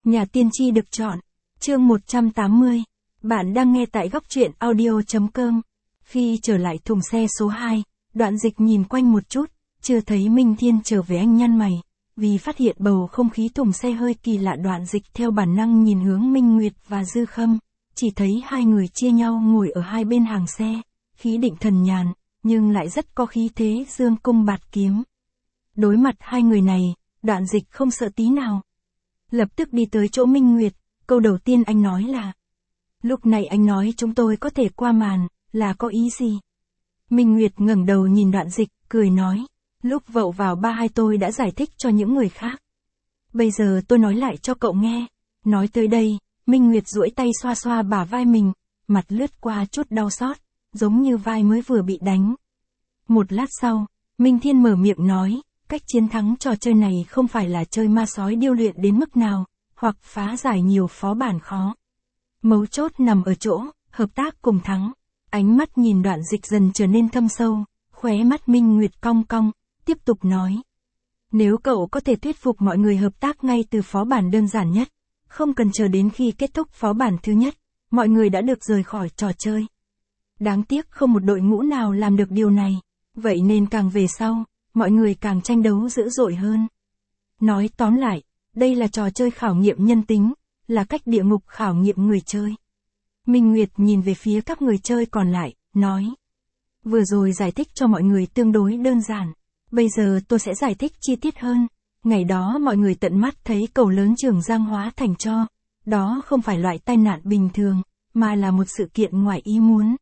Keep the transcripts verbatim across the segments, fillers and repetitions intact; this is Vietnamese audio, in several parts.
Nhà tiên tri được chọn. Chương một trăm tám mươi. Bạn đang nghe tại góc truyện audio.com. Khi trở lại thùng xe số hai, Đoạn Dịch nhìn quanh một chút, chưa thấy Minh Thiên trở về. Anh nhăn mày, vì phát hiện bầu không khí thùng xe hơi kỳ lạ. Đoạn Dịch theo bản năng nhìn hướng Minh Nguyệt và Dư Khâm, chỉ thấy hai người chia nhau ngồi ở hai bên hàng xe, khí định thần nhàn, nhưng lại rất có khí thế dương cung bạt kiếm. Đối mặt hai người này, Đoạn Dịch không sợ tí nào. Lập tức đi tới chỗ Minh Nguyệt, câu đầu tiên anh nói là: lúc này anh nói chúng tôi có thể qua màn, là có ý gì? Minh Nguyệt ngẩng đầu nhìn Đoạn Dịch, cười nói: lúc vậu vào ba hai tôi đã giải thích cho những người khác. Bây giờ tôi nói lại cho cậu nghe. Nói tới đây, Minh Nguyệt duỗi tay xoa xoa bả vai mình, mặt lướt qua chút đau xót, giống như vai mới vừa bị đánh. Một lát sau, Minh Thiên mở miệng nói: cách chiến thắng trò chơi này không phải là chơi ma sói điêu luyện đến mức nào, hoặc phá giải nhiều phó bản khó. Mấu chốt nằm ở chỗ, hợp tác cùng thắng. Ánh mắt nhìn Đoạn Dịch dần trở nên thâm sâu, khóe mắt Minh Nguyệt cong cong, tiếp tục nói: nếu cậu có thể thuyết phục mọi người hợp tác ngay từ phó bản đơn giản nhất, không cần chờ đến khi kết thúc phó bản thứ nhất, mọi người đã được rời khỏi trò chơi. Đáng tiếc không một đội ngũ nào làm được điều này, vậy nên càng về sau, mọi người càng tranh đấu dữ dội hơn. Nói tóm lại, đây là trò chơi khảo nghiệm nhân tính, là cách địa ngục khảo nghiệm người chơi. Minh Nguyệt nhìn về phía các người chơi còn lại, nói: vừa rồi giải thích cho mọi người tương đối đơn giản, bây giờ tôi sẽ giải thích chi tiết hơn. Ngày đó mọi người tận mắt thấy cầu lớn Trường Giang hóa thành tro, đó không phải loại tai nạn bình thường, mà là một sự kiện ngoài ý muốn.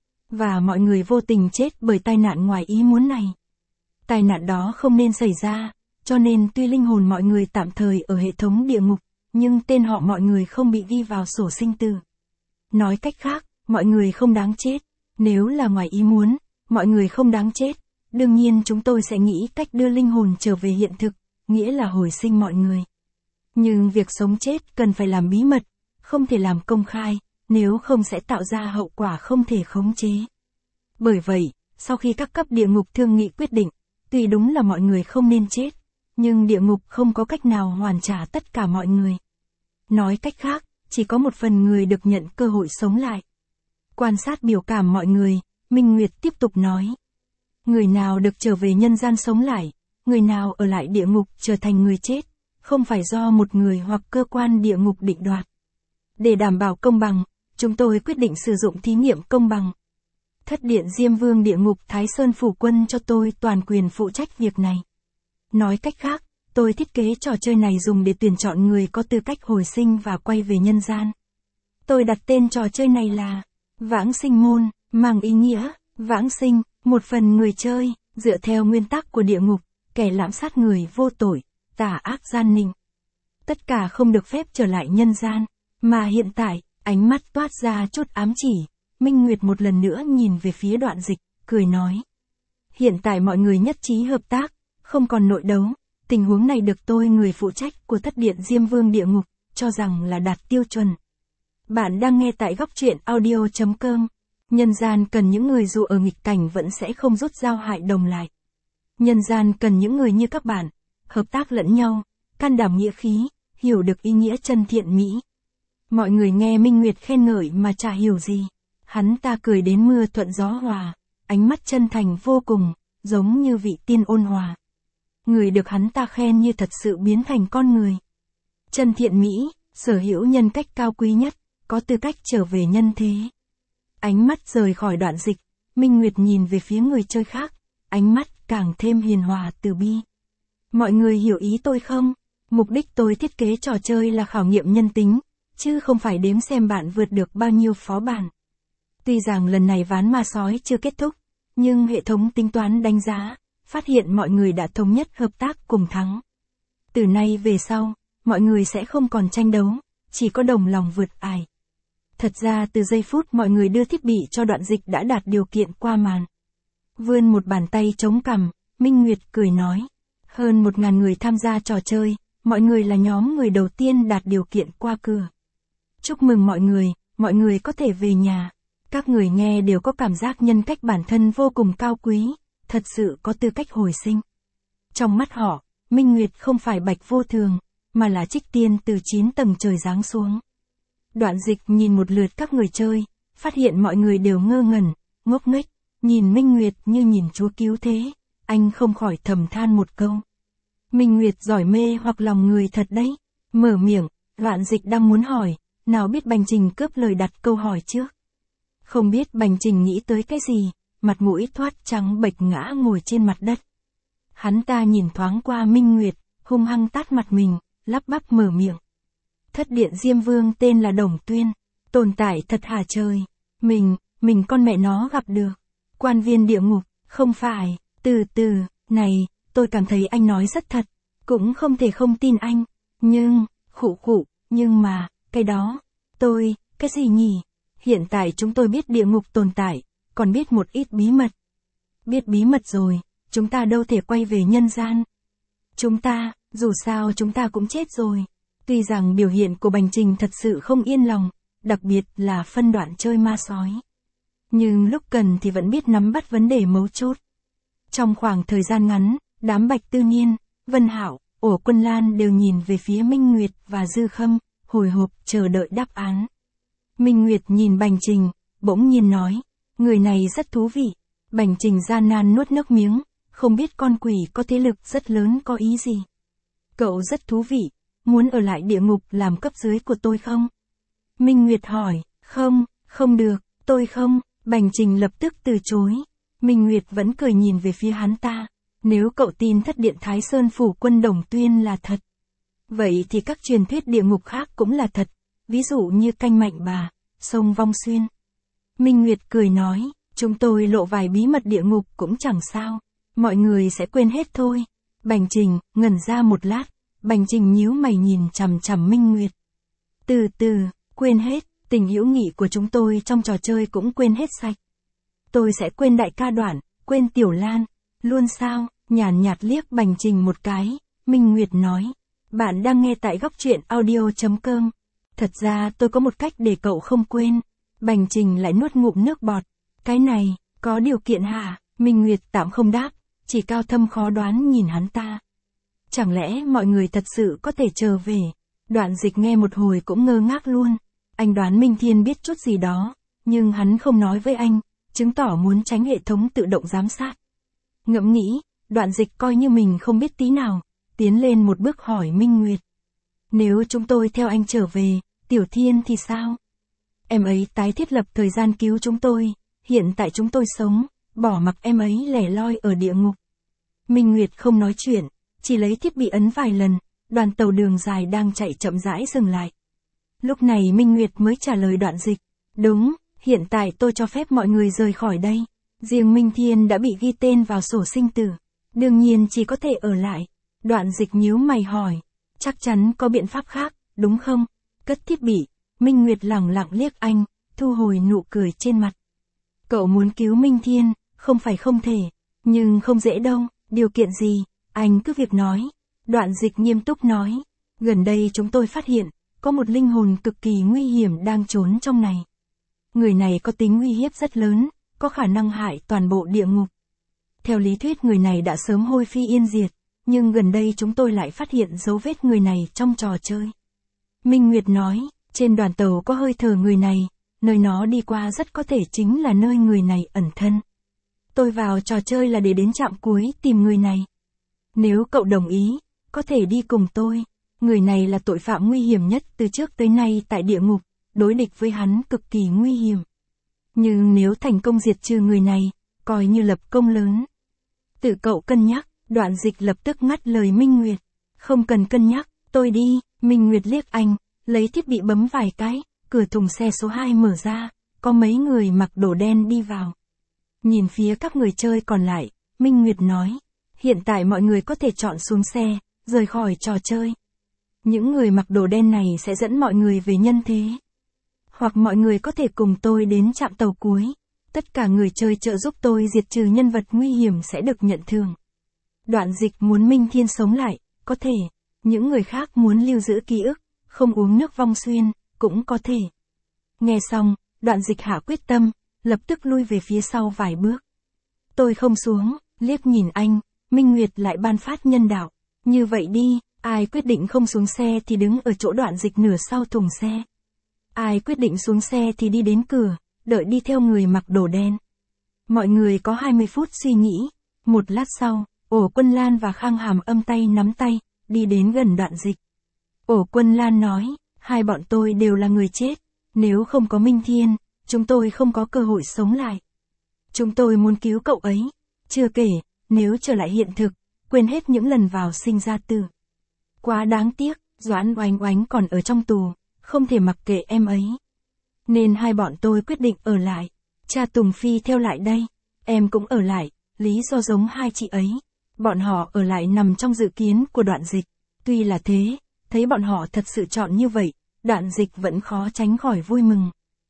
Và mọi người vô tình chết bởi tai nạn ngoài ý muốn này. Tai nạn đó không nên xảy ra, cho nên tuy linh hồn mọi người tạm thời ở hệ thống địa ngục, nhưng tên họ mọi người không bị ghi vào sổ sinh tử. Nói cách khác, mọi người không đáng chết. Nếu là ngoài ý muốn, mọi người không đáng chết, đương nhiên chúng tôi sẽ nghĩ cách đưa linh hồn trở về hiện thực, nghĩa là hồi sinh mọi người. Nhưng việc sống chết cần phải làm bí mật, không thể làm công khai, nếu không sẽ tạo ra hậu quả không thể khống chế. Bởi vậy, sau khi các cấp địa ngục thương nghị quyết định, tuy đúng là mọi người không nên chết, nhưng địa ngục không có cách nào hoàn trả tất cả mọi người. Nói cách khác, chỉ có một phần người được nhận cơ hội sống lại. Quan sát biểu cảm mọi người, Minh Nguyệt tiếp tục nói: người nào được trở về nhân gian sống lại, người nào ở lại địa ngục trở thành người chết, không phải do một người hoặc cơ quan địa ngục định đoạt. Để đảm bảo công bằng, chúng tôi quyết định sử dụng thí nghiệm công bằng. Thất điện Diêm Vương địa ngục Thái Sơn Phủ Quân cho tôi toàn quyền phụ trách việc này. Nói cách khác, tôi thiết kế trò chơi này dùng để tuyển chọn người có tư cách hồi sinh và quay về nhân gian. Tôi đặt tên trò chơi này là Vãng Sinh Môn, mang ý nghĩa vãng sinh, một phần người chơi, dựa theo nguyên tắc của địa ngục, kẻ lạm sát người vô tội, tà ác gian nịnh. Tất cả không được phép trở lại nhân gian, mà hiện tại, ánh mắt toát ra chút ám chỉ. Minh Nguyệt một lần nữa nhìn về phía Đoạn Dịch, cười nói: hiện tại mọi người nhất trí hợp tác, không còn nội đấu. Tình huống này được tôi, người phụ trách của Thất điện Diêm Vương địa ngục, cho rằng là đạt tiêu chuẩn. Bạn đang nghe tại góc truyện audio.com. Nhân gian cần những người dù ở nghịch cảnh vẫn sẽ không rút dao hại đồng lại. Nhân gian cần những người như các bạn, hợp tác lẫn nhau, can đảm nghĩa khí, hiểu được ý nghĩa chân thiện mỹ. Mọi người nghe Minh Nguyệt khen ngợi mà chả hiểu gì. Hắn ta cười đến mưa thuận gió hòa, ánh mắt chân thành vô cùng, giống như vị tiên ôn hòa. Người được hắn ta khen như thật sự biến thành con người. Chân thiện mỹ, sở hữu nhân cách cao quý nhất, có tư cách trở về nhân thế. Ánh mắt rời khỏi Đoạn Dịch, Minh Nguyệt nhìn về phía người chơi khác, ánh mắt càng thêm hiền hòa từ bi. Mọi người hiểu ý tôi không? Mục đích tôi thiết kế trò chơi là khảo nghiệm nhân tính, chứ không phải đếm xem bạn vượt được bao nhiêu phó bản. Tuy rằng lần này ván ma sói chưa kết thúc, nhưng hệ thống tính toán đánh giá, phát hiện mọi người đã thống nhất hợp tác cùng thắng. Từ nay về sau, mọi người sẽ không còn tranh đấu, chỉ có đồng lòng vượt ải. Thật ra từ giây phút mọi người đưa thiết bị cho Đoạn Dịch đã đạt điều kiện qua màn. Vươn một bàn tay chống cằm, Minh Nguyệt cười nói: hơn một ngàn người tham gia trò chơi, mọi người là nhóm người đầu tiên đạt điều kiện qua cửa. Chúc mừng mọi người, mọi người có thể về nhà. Các người nghe đều có cảm giác nhân cách bản thân vô cùng cao quý, thật sự có tư cách hồi sinh. Trong mắt họ, Minh Nguyệt không phải Bạch Vô Thường, mà là trích tiên từ chín tầng trời giáng xuống. Đoạn Dịch nhìn một lượt các người chơi, phát hiện mọi người đều ngơ ngẩn, ngốc nghếch, nhìn Minh Nguyệt như nhìn chúa cứu thế, anh không khỏi thầm than một câu. Minh Nguyệt giỏi mê hoặc lòng người thật đấy. Mở miệng, Đoạn Dịch đang muốn hỏi, nào biết Bành Trình cướp lời đặt câu hỏi trước. Không biết Bành Trình nghĩ tới cái gì, mặt mũi thoát trắng bệch ngã ngồi trên mặt đất. Hắn ta nhìn thoáng qua Minh Nguyệt, hung hăng tát mặt mình, lắp bắp mở miệng. Thất điện Diêm Vương tên là Đồng Tuyên, tồn tại thật hả trời. Mình, mình con mẹ nó gặp được. Quan viên địa ngục, không phải, từ từ, này, tôi cảm thấy anh nói rất thật, cũng không thể không tin anh, nhưng, khụ khụ, nhưng mà, cái đó, tôi, cái gì nhỉ? Hiện tại chúng tôi biết địa ngục tồn tại, còn biết một ít bí mật. Biết bí mật rồi, chúng ta đâu thể quay về nhân gian. Chúng ta, dù sao chúng ta cũng chết rồi. Tuy rằng biểu hiện của Bành Trình thật sự không yên lòng, đặc biệt là phân đoạn chơi ma sói. Nhưng lúc cần thì vẫn biết nắm bắt vấn đề mấu chốt. Trong khoảng thời gian ngắn, đám Bạch Tư Niên, Vân Hạo, Ổ Quân Lan đều nhìn về phía Minh Nguyệt và Dư Khâm, hồi hộp chờ đợi đáp án. Minh Nguyệt nhìn Bành Trình, bỗng nhiên nói, người này rất thú vị. Bành Trình gian nan nuốt nước miếng, không biết con quỷ có thế lực rất lớn có ý gì. Cậu rất thú vị, muốn ở lại địa ngục làm cấp dưới của tôi không? Minh Nguyệt hỏi, không, không được, tôi không. Bành Trình lập tức từ chối. Minh Nguyệt vẫn cười nhìn về phía hắn ta. Nếu cậu tin thất điện Thái Sơn phủ quân Đồng Tuyên là thật, vậy thì các truyền thuyết địa ngục khác cũng là thật, ví dụ như canh Mạnh Bà, sông Vong Xuyên. Minh Nguyệt cười nói, chúng tôi lộ vài bí mật địa ngục cũng chẳng sao, mọi người sẽ quên hết thôi. Bành Trình ngẩn ra một lát, Bành Trình nhíu mày nhìn chằm chằm Minh Nguyệt. Từ từ, quên hết, tình hữu nghị của chúng tôi trong trò chơi cũng quên hết sạch. Tôi sẽ quên đại ca Đoạn, quên Tiểu Lan, luôn sao? Nhàn nhạt liếc Bành Trình một cái, Minh Nguyệt nói, bạn đang nghe tại góc truyện audio chấm com. Thật ra tôi có một cách để cậu không quên. Bành Trình lại nuốt ngụm nước bọt. Cái này, có điều kiện hả? Minh Nguyệt tạm không đáp, chỉ cao thâm khó đoán nhìn hắn ta. Chẳng lẽ mọi người thật sự có thể trở về? Đoạn Dịch nghe một hồi cũng ngơ ngác luôn. Anh đoán Minh Thiên biết chút gì đó, nhưng hắn không nói với anh, chứng tỏ muốn tránh hệ thống tự động giám sát. Ngẫm nghĩ, Đoạn Dịch coi như mình không biết tí nào, tiến lên một bước hỏi Minh Nguyệt. Nếu chúng tôi theo anh trở về, Tiểu Thiên thì sao? Em ấy tái thiết lập thời gian cứu chúng tôi, hiện tại chúng tôi sống, bỏ mặc em ấy lẻ loi ở địa ngục. Minh Nguyệt không nói chuyện, chỉ lấy thiết bị ấn vài lần, đoàn tàu đường dài đang chạy chậm rãi dừng lại. Lúc này Minh Nguyệt mới trả lời Đoạn Dịch. Đúng, hiện tại tôi cho phép mọi người rời khỏi đây. Riêng Minh Thiên đã bị ghi tên vào sổ sinh tử. Đương nhiên chỉ có thể ở lại. Đoạn Dịch nhíu mày hỏi. Chắc chắn có biện pháp khác, đúng không? Cất thiết bị. Minh Nguyệt lẳng lặng liếc anh, thu hồi nụ cười trên mặt. Cậu muốn cứu Minh Thiên, không phải không thể. Nhưng không dễ đâu, điều kiện gì? Anh cứ việc nói. Đoạn Dịch nghiêm túc nói. Gần đây chúng tôi phát hiện, có một linh hồn cực kỳ nguy hiểm đang trốn trong này. Người này có tính uy hiếp rất lớn, có khả năng hại toàn bộ địa ngục. Theo lý thuyết người này đã sớm hôi phi yên diệt, nhưng gần đây chúng tôi lại phát hiện dấu vết người này trong trò chơi. Minh Nguyệt nói, trên đoàn tàu có hơi thở người này, nơi nó đi qua rất có thể chính là nơi người này ẩn thân. Tôi vào trò chơi là để đến trạm cuối tìm người này. Nếu cậu đồng ý, có thể đi cùng tôi. Người này là tội phạm nguy hiểm nhất từ trước tới nay tại địa ngục, đối địch với hắn cực kỳ nguy hiểm. Nhưng nếu thành công diệt trừ người này, coi như lập công lớn. Tự cậu cân nhắc, Đoạn Dịch lập tức ngắt lời Minh Nguyệt. Không cần cân nhắc, tôi đi. Minh Nguyệt liếc anh, lấy thiết bị bấm vài cái, cửa thùng xe số hai mở ra, có mấy người mặc đồ đen đi vào. Nhìn phía các người chơi còn lại, Minh Nguyệt nói, hiện tại mọi người có thể chọn xuống xe, rời khỏi trò chơi. Những người mặc đồ đen này sẽ dẫn mọi người về nhân thế. Hoặc mọi người có thể cùng tôi đến trạm tàu cuối. Tất cả người chơi trợ giúp tôi diệt trừ nhân vật nguy hiểm sẽ được nhận thưởng. Đoạn Dịch muốn Minh Thiên sống lại, có thể. Những người khác muốn lưu giữ ký ức, không uống nước Vong Xuyên, cũng có thể. Nghe xong, Đoạn Dịch hạ quyết tâm, lập tức lui về phía sau vài bước. Tôi không xuống, liếc nhìn anh, Minh Nguyệt lại ban phát nhân đạo. Như vậy đi, Ai quyết định không xuống xe thì đứng ở chỗ Đoạn Dịch nửa sau thùng xe. Ai quyết định xuống xe thì đi đến cửa, đợi đi theo người mặc đồ đen. Mọi người có hai mươi phút suy nghĩ. Một lát sau, Ổ Quân Lan và Khang Hàm Âm tay nắm tay, đi đến gần Đoạn Dịch. Ổ Quân Lan nói, hai bọn tôi đều là người chết. Nếu không có Minh Thiên, chúng tôi không có cơ hội sống lại. Chúng tôi muốn cứu cậu ấy. Chưa kể, nếu trở lại hiện thực, quên hết những lần vào sinh ra tử. Quá đáng tiếc, Doãn Oánh Oánh còn ở trong tù, không thể mặc kệ em ấy. Nên hai bọn tôi quyết định ở lại. Cha Tùng Phi theo lại đây, em cũng ở lại, lý do giống hai chị ấy. Bọn họ ở lại nằm trong dự kiến của Đoạn Dịch. Tuy là thế, thấy bọn họ thật sự chọn như vậy, Đoạn Dịch vẫn khó tránh khỏi vui mừng.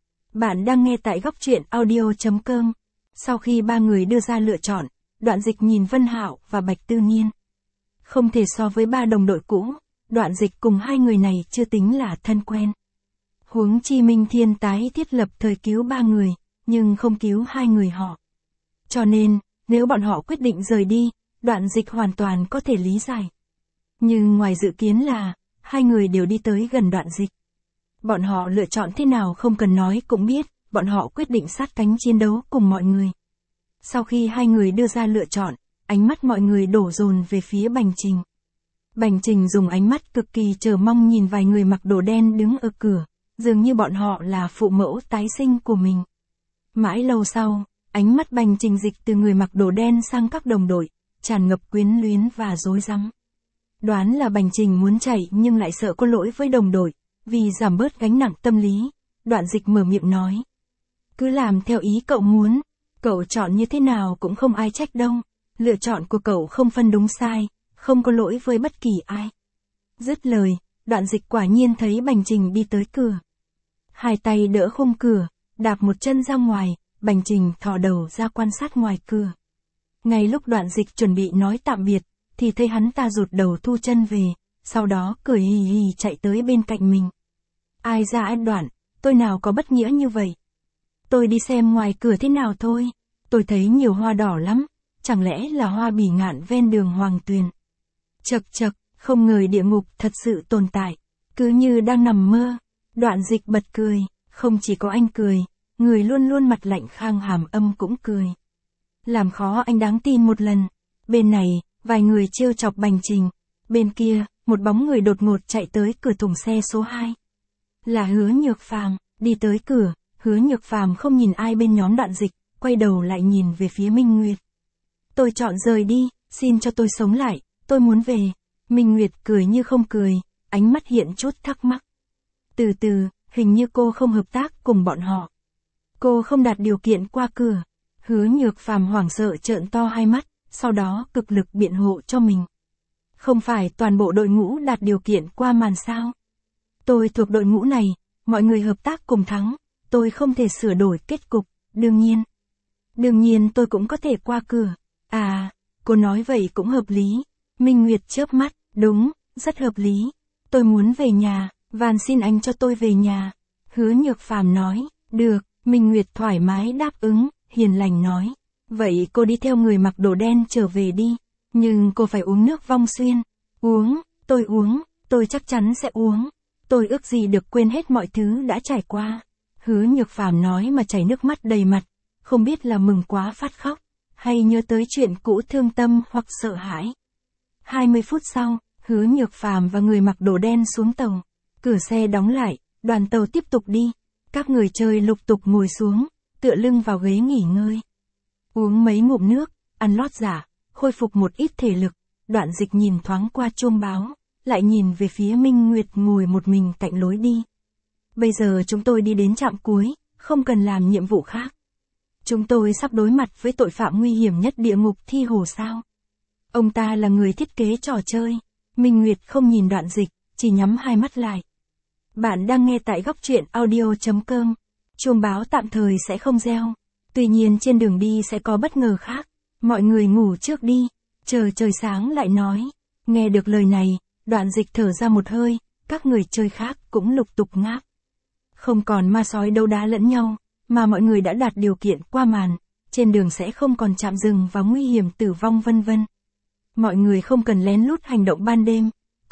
Bạn đang nghe tại góc truyện audio chấm com. Sau khi ba người đưa ra lựa chọn, Đoạn Dịch nhìn Vân Hạo và Bạch Tư Nhiên. Không thể so với ba đồng đội cũ, Đoạn Dịch cùng hai người này chưa tính là thân quen. Huống chi Minh Thiên tái thiết lập thời cứu ba người, nhưng không cứu hai người họ. Cho nên, nếu bọn họ quyết định rời đi, Đoạn Dịch hoàn toàn có thể lý giải. Nhưng ngoài dự kiến là, hai người đều đi tới gần Đoạn Dịch. Bọn họ lựa chọn thế nào không cần nói cũng biết, bọn họ quyết định sát cánh chiến đấu cùng mọi người. Sau khi hai người đưa ra lựa chọn, ánh mắt mọi người đổ dồn về phía Bành Trình. Bành Trình dùng ánh mắt cực kỳ chờ mong nhìn vài người mặc đồ đen đứng ở cửa, dường như bọn họ là phụ mẫu tái sinh của mình. Mãi lâu sau, ánh mắt Bành Trình dịch từ người mặc đồ đen sang các đồng đội, tràn ngập quyến luyến và rối rắm. Đoán là Bành Trình muốn chạy nhưng lại sợ có lỗi với đồng đội, vì giảm bớt gánh nặng tâm lý, Đoạn Dịch mở miệng nói. Cứ làm theo ý cậu muốn, cậu chọn như thế nào cũng không ai trách đâu, lựa chọn của cậu không phân đúng sai, không có lỗi với bất kỳ ai. Dứt lời, Đoạn Dịch quả nhiên thấy Bành Trình đi tới cửa. Hai tay đỡ khung cửa, đạp một chân ra ngoài, Bành Trình thò đầu ra quan sát ngoài cửa. Ngay lúc Đoạn Dịch chuẩn bị nói tạm biệt, thì thấy hắn ta rụt đầu thu chân về, sau đó cười hì hì chạy tới bên cạnh mình. Ai ra anh Đoạn, tôi nào có bất nghĩa như vậy. Tôi đi xem ngoài cửa thế nào thôi, tôi thấy nhiều hoa đỏ lắm, chẳng lẽ là hoa bỉ ngạn ven đường Hoàng Tuyền. Chậc chậc, không ngờ địa ngục thật sự tồn tại, cứ như đang nằm mơ. Đoạn Dịch bật cười, không chỉ có anh cười, người luôn luôn mặt lạnh Khang Hàm Âm cũng cười. Làm khó anh đáng tin một lần. Bên này, vài người trêu chọc Bành Trình. Bên kia, một bóng người đột ngột chạy tới cửa thùng xe số hai. Là Hứa Nhược Phàm. Đi tới cửa, Hứa Nhược Phàm không nhìn ai bên nhóm Đoạn Dịch, quay đầu lại nhìn về phía Minh Nguyệt. Tôi chọn rời đi, xin cho tôi sống lại, tôi muốn về. Minh Nguyệt cười như không cười, ánh mắt hiện chút thắc mắc. Từ từ, hình như cô không hợp tác cùng bọn họ. Cô không đạt điều kiện qua cửa. Hứa Nhược Phàm hoảng sợ trợn to hai mắt, sau đó cực lực biện hộ cho mình. Không phải toàn bộ đội ngũ đạt điều kiện qua màn sao? Tôi thuộc đội ngũ này, mọi người hợp tác cùng thắng, tôi không thể sửa đổi kết cục, đương nhiên. Đương nhiên tôi cũng có thể qua cửa. À, cô nói vậy cũng hợp lý. Minh Nguyệt chớp mắt, đúng, rất hợp lý. Tôi muốn về nhà, van xin anh cho tôi về nhà. Hứa Nhược Phàm nói, được, Minh Nguyệt thoải mái đáp ứng, hiền lành nói. Vậy cô đi theo người mặc đồ đen trở về đi, nhưng cô phải uống nước Vong Xuyên. Uống, tôi uống, tôi chắc chắn sẽ uống. Tôi ước gì được quên hết mọi thứ đã trải qua. Hứa Nhược Phàm nói mà chảy nước mắt đầy mặt, không biết là mừng quá phát khóc, hay nhớ tới chuyện cũ thương tâm hoặc sợ hãi. hai mươi phút sau, Hứa Nhược Phàm và người mặc đồ đen xuống tàu. Cửa xe đóng lại, đoàn tàu tiếp tục đi. Các người chơi lục tục ngồi xuống, tựa lưng vào ghế nghỉ ngơi. Uống mấy ngụm nước, ăn lót giả, khôi phục một ít thể lực. Đoạn Dịch nhìn thoáng qua chuông báo, lại nhìn về phía Minh Nguyệt ngồi một mình cạnh lối đi. Bây giờ chúng tôi đi đến trạm cuối, không cần làm nhiệm vụ khác. Chúng tôi sắp đối mặt với tội phạm nguy hiểm nhất địa ngục Thi Hồ sao? Ông ta là người thiết kế trò chơi. Minh Nguyệt không nhìn Đoạn Dịch, chỉ nhắm hai mắt lại. Bạn đang nghe tại góc truyện audio chấm com. Chuông báo tạm thời sẽ không reo. Tuy nhiên trên đường đi sẽ có bất ngờ khác. Mọi người ngủ trước đi, chờ trời sáng lại nói. Nghe được lời này, Đoạn Dịch thở ra một hơi, các người chơi khác cũng lục tục ngáp. Không còn ma sói đấu đá lẫn nhau, mà mọi người đã đạt điều kiện qua màn, trên đường sẽ không còn chạm dừng và nguy hiểm tử vong vân vân. Mọi người không cần lén lút hành động ban đêm,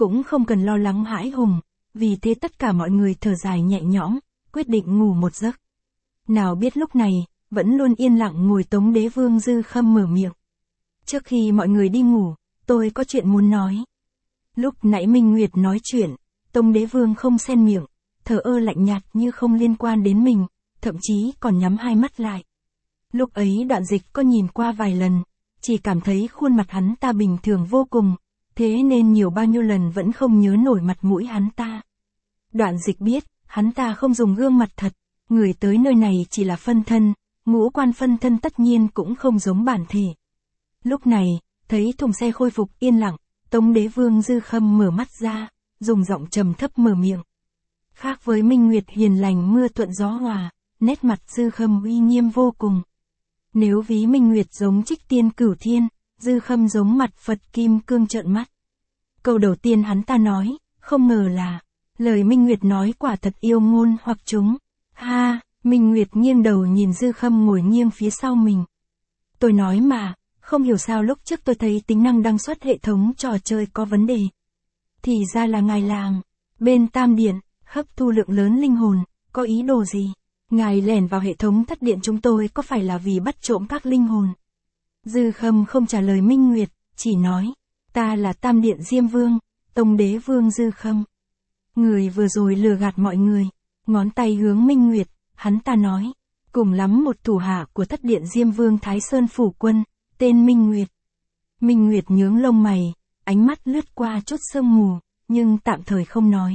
cũng không cần lo lắng hãi hùng, vì thế tất cả mọi người thở dài nhẹ nhõm, quyết định ngủ một giấc. Nào biết lúc này, vẫn luôn yên lặng ngồi Tống Đế Vương Dư Khâm mở miệng. Trước khi mọi người đi ngủ, tôi có chuyện muốn nói. Lúc nãy Minh Nguyệt nói chuyện, Tống Đế Vương không xen miệng, thờ ơ lạnh nhạt như không liên quan đến mình, thậm chí còn nhắm hai mắt lại. Lúc ấy Đoạn Dịch có nhìn qua vài lần, chỉ cảm thấy khuôn mặt hắn ta bình thường vô cùng, thế nên nhiều bao nhiêu lần vẫn không nhớ nổi mặt mũi hắn ta. Đoạn Dịch biết, hắn ta không dùng gương mặt thật, người tới nơi này chỉ là phân thân, ngũ quan phân thân tất nhiên cũng không giống bản thể. Lúc này, thấy thùng xe khôi phục yên lặng, Tống Đế Vương Dư Khâm mở mắt ra, dùng giọng trầm thấp mở miệng. Khác với Minh Nguyệt hiền lành mưa thuận gió hòa, nét mặt Dư Khâm uy nghiêm vô cùng. Nếu ví Minh Nguyệt giống Trích Tiên Cửu Thiên, Dư Khâm giống mặt Phật Kim Cương trợn mắt. Câu đầu tiên hắn ta nói, không ngờ là, lời Minh Nguyệt nói quả thật yêu ngôn hoặc chúng. Ha, Minh Nguyệt nghiêng đầu nhìn Dư Khâm ngồi nghiêng phía sau mình. Tôi nói mà, không hiểu sao lúc trước tôi thấy tính năng đăng xuất hệ thống trò chơi có vấn đề. Thì ra là ngài làm, bên Tam Điện, hấp thu lượng lớn linh hồn, có ý đồ gì? Ngài lẻn vào hệ thống Thất Điện chúng tôi có phải là vì bắt trộm các linh hồn? Dư Khâm không trả lời Minh Nguyệt, chỉ nói, ta là Tam Điện Diêm Vương, Tống Đế Vương Dư Khâm. Người vừa rồi lừa gạt mọi người, ngón tay hướng Minh Nguyệt, hắn ta nói, cùng lắm một thủ hạ của Thất Điện Diêm Vương Thái Sơn Phủ Quân, tên Minh Nguyệt. Minh Nguyệt nhướng lông mày, ánh mắt lướt qua chút sương mù, nhưng tạm thời không nói.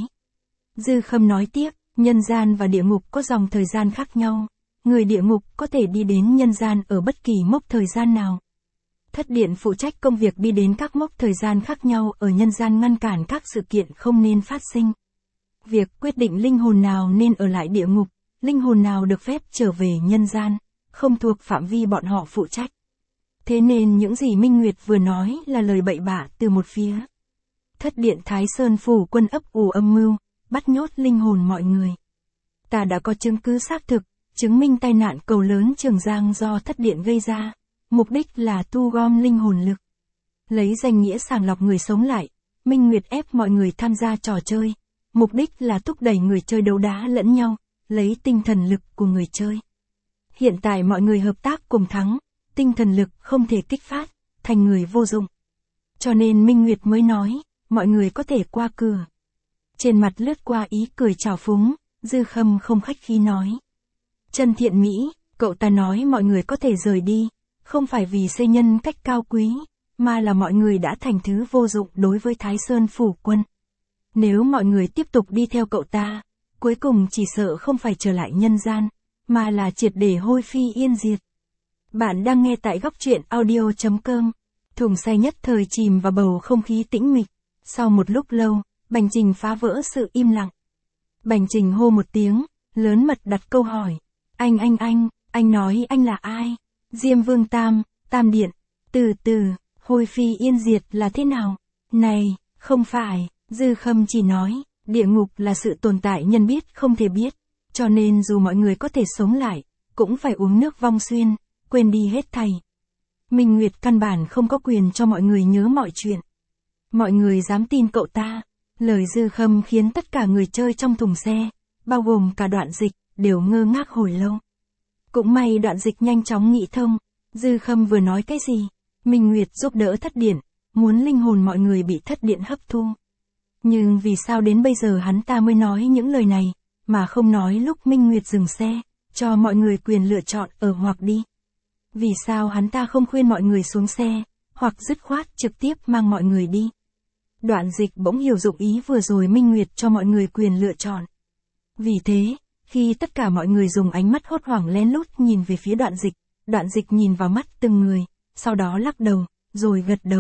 Dư Khâm nói tiếp, nhân gian và địa ngục có dòng thời gian khác nhau, người địa ngục có thể đi đến nhân gian ở bất kỳ mốc thời gian nào. Thất Điện phụ trách công việc đi đến các mốc thời gian khác nhau ở nhân gian ngăn cản các sự kiện không nên phát sinh. Việc quyết định linh hồn nào nên ở lại địa ngục, linh hồn nào được phép trở về nhân gian, không thuộc phạm vi bọn họ phụ trách. Thế nên những gì Minh Nguyệt vừa nói là lời bậy bạ từ một phía. Thất Điện Thái Sơn Phủ Quân ấp ủ âm mưu, bắt nhốt linh hồn mọi người. Ta đã có chứng cứ xác thực, chứng minh tai nạn cầu lớn Trường Giang do Thất Điện gây ra, mục đích là thu gom linh hồn lực. Lấy danh nghĩa sàng lọc người sống lại, Minh Nguyệt ép mọi người tham gia trò chơi, mục đích là thúc đẩy người chơi đấu đá lẫn nhau, lấy tinh thần lực của người chơi. Hiện tại mọi người hợp tác cùng thắng, tinh thần lực không thể kích phát, thành người vô dụng. Cho nên Minh Nguyệt mới nói, mọi người có thể qua cửa. Trên mặt lướt qua ý cười trào phúng, Dư Khâm không khách khí nói. Trần Thiện Mỹ, cậu ta nói mọi người có thể rời đi, không phải vì xây nhân cách cao quý, mà là mọi người đã thành thứ vô dụng đối với Thái Sơn Phủ Quân. Nếu mọi người tiếp tục đi theo cậu ta, cuối cùng chỉ sợ không phải trở lại nhân gian, mà là triệt để hôi phi yên diệt. Bạn đang nghe tại góc truyện audio chấm com. Thùng xe nhất thời chìm vào bầu không khí tĩnh mịch. Sau một lúc lâu, Bành Trình phá vỡ sự im lặng. Bành Trình hô một tiếng, lớn mật đặt câu hỏi. Anh anh anh, anh nói anh là ai? Diêm Vương Tam, Tam Điện. Từ từ, hôi phi yên diệt là thế nào? Này, không phải, Dư Khâm chỉ nói, địa ngục là sự tồn tại nhân biết không thể biết. Cho nên dù mọi người có thể sống lại, cũng phải uống nước vong xuyên, quên đi hết thảy. Minh Nguyệt căn bản không có quyền cho mọi người nhớ mọi chuyện. Mọi người dám tin cậu ta. Lời Dư Khâm khiến tất cả người chơi trong thùng xe, bao gồm cả Đoạn Dịch, đều ngơ ngác hồi lâu. Cũng may Đoạn Dịch nhanh chóng nghĩ thông, Dư Khâm vừa nói cái gì? Minh Nguyệt giúp đỡ Thất Điện, muốn linh hồn mọi người bị Thất Điện hấp thu. Nhưng vì sao đến bây giờ hắn ta mới nói những lời này, mà không nói lúc Minh Nguyệt dừng xe, cho mọi người quyền lựa chọn ở hoặc đi? Vì sao hắn ta không khuyên mọi người xuống xe, hoặc dứt khoát trực tiếp mang mọi người đi? Đoạn Dịch bỗng hiểu dụng ý vừa rồi Minh Nguyệt cho mọi người quyền lựa chọn. Vì thế, khi tất cả mọi người dùng ánh mắt hốt hoảng lén lút nhìn về phía Đoạn Dịch, Đoạn Dịch nhìn vào mắt từng người, sau đó lắc đầu, rồi gật đầu.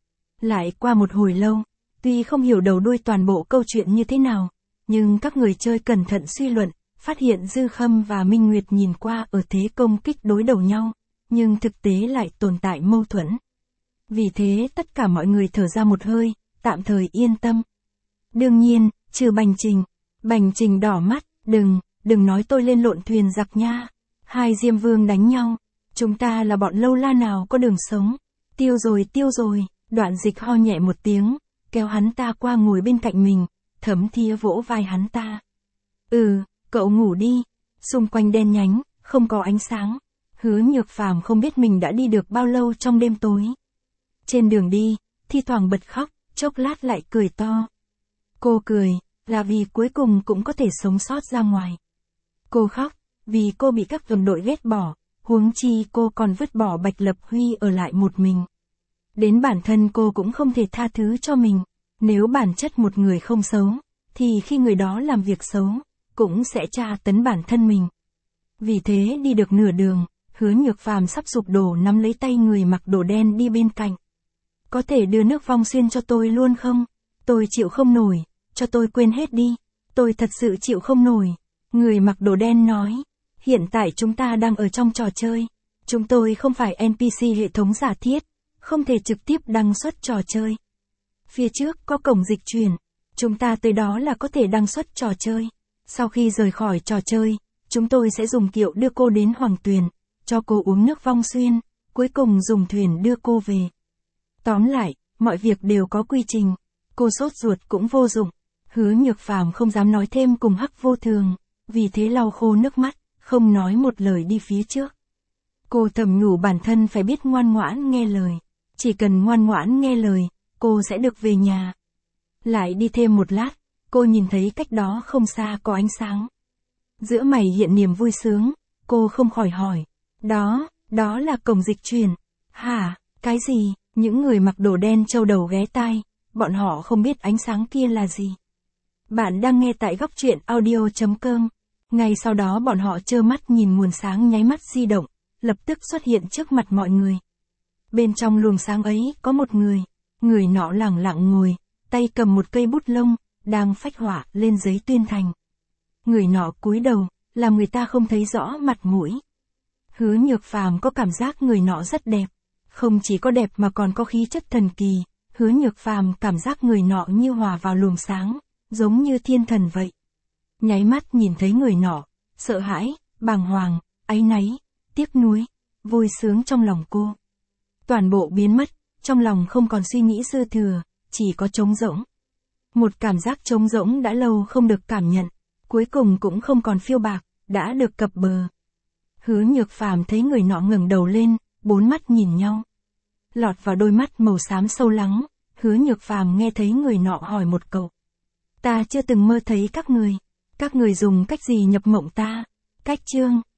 Lại qua một hồi lâu, tuy không hiểu đầu đuôi toàn bộ câu chuyện như thế nào, nhưng các người chơi cẩn thận suy luận, phát hiện Dư Khâm và Minh Nguyệt nhìn qua ở thế công kích đối đầu nhau, nhưng thực tế lại tồn tại mâu thuẫn. Vì thế tất cả mọi người thở ra một hơi, tạm thời yên tâm. Đương nhiên, trừ Bành Trình. Bành Trình đỏ mắt, đừng, đừng nói tôi lên lộn thuyền giặc nha. Hai Diêm Vương đánh nhau. Chúng ta là bọn lâu la nào có đường sống. Tiêu rồi tiêu rồi, Đoạn Dịch ho nhẹ một tiếng, kéo hắn ta qua ngồi bên cạnh mình, thấm thía vỗ vai hắn ta. Ừ, cậu ngủ đi. Xung quanh đen nhánh, không có ánh sáng. Hứa Nhược Phàm không biết mình đã đi được bao lâu trong đêm tối. Trên đường đi, thi thoảng bật khóc, chốc lát lại cười to. Cô cười, là vì cuối cùng cũng có thể sống sót ra ngoài. Cô khóc, vì cô bị các đồng đội ghét bỏ, huống chi cô còn vứt bỏ Bạch Lập Huy ở lại một mình. Đến bản thân cô cũng không thể tha thứ cho mình. Nếu bản chất một người không xấu, thì khi người đó làm việc xấu, cũng sẽ tra tấn bản thân mình. Vì thế đi được nửa đường, Hứa Nhược Phàm sắp sụp đổ nắm lấy tay người mặc đồ đen đi bên cạnh. Có thể đưa nước vong xuyên cho tôi luôn không? Tôi chịu không nổi, cho tôi quên hết đi. Tôi thật sự chịu không nổi. Người mặc đồ đen nói, hiện tại chúng ta đang ở trong trò chơi. Chúng tôi không phải en pê xê hệ thống giả thiết, không thể trực tiếp đăng xuất trò chơi. Phía trước có cổng dịch chuyển, chúng ta tới đó là có thể đăng xuất trò chơi. Sau khi rời khỏi trò chơi, chúng tôi sẽ dùng kiệu đưa cô đến Hoàng Tuyền, cho cô uống nước vong xuyên, cuối cùng dùng thuyền đưa cô về. Tóm lại, mọi việc đều có quy trình, cô sốt ruột cũng vô dụng. Hứa Nhược Phàm không dám nói thêm cùng Hắc Vô Thường, vì thế lau khô nước mắt, không nói một lời đi phía trước. Cô thầm nhủ bản thân phải biết ngoan ngoãn nghe lời, chỉ cần ngoan ngoãn nghe lời, cô sẽ được về nhà. Lại đi thêm một lát, cô nhìn thấy cách đó không xa có ánh sáng. Giữa mày hiện niềm vui sướng, cô không khỏi hỏi, đó, đó là cổng dịch chuyển. Hả, cái gì? Những người mặc đồ đen châu đầu ghé tai, bọn họ không biết ánh sáng kia là gì. Bạn đang nghe tại góc truyện audio chấm com. Ngay sau đó bọn họ trơ mắt nhìn nguồn sáng nháy mắt di động, lập tức xuất hiện trước mặt mọi người. Bên trong luồng sáng ấy có một người, người nọ lẳng lặng ngồi, tay cầm một cây bút lông, đang phách họa lên giấy tuyên thành. Người nọ cúi đầu, làm người ta không thấy rõ mặt mũi. Hứa Nhược Phàm có cảm giác người nọ rất đẹp, không chỉ có đẹp mà còn có khí chất thần kỳ. Hứa Nhược Phàm cảm giác người nọ như hòa vào luồng sáng, giống như thiên thần vậy. Nháy mắt nhìn thấy người nọ, sợ hãi, bàng hoàng, áy náy, tiếc nuối, vui sướng trong lòng cô. Toàn bộ biến mất, trong lòng không còn suy nghĩ dư thừa, chỉ có trống rỗng. Một cảm giác trống rỗng đã lâu không được cảm nhận, cuối cùng cũng không còn phiêu bạc, đã được cập bờ. Hứa Nhược Phàm thấy người nọ ngẩng đầu lên, bốn mắt nhìn nhau. Lọt vào đôi mắt màu xám sâu lắng, Hứa Nhược Phàm nghe thấy người nọ hỏi một câu. Ta chưa từng mơ thấy các người. Các người dùng cách gì nhập mộng ta? Cách chương.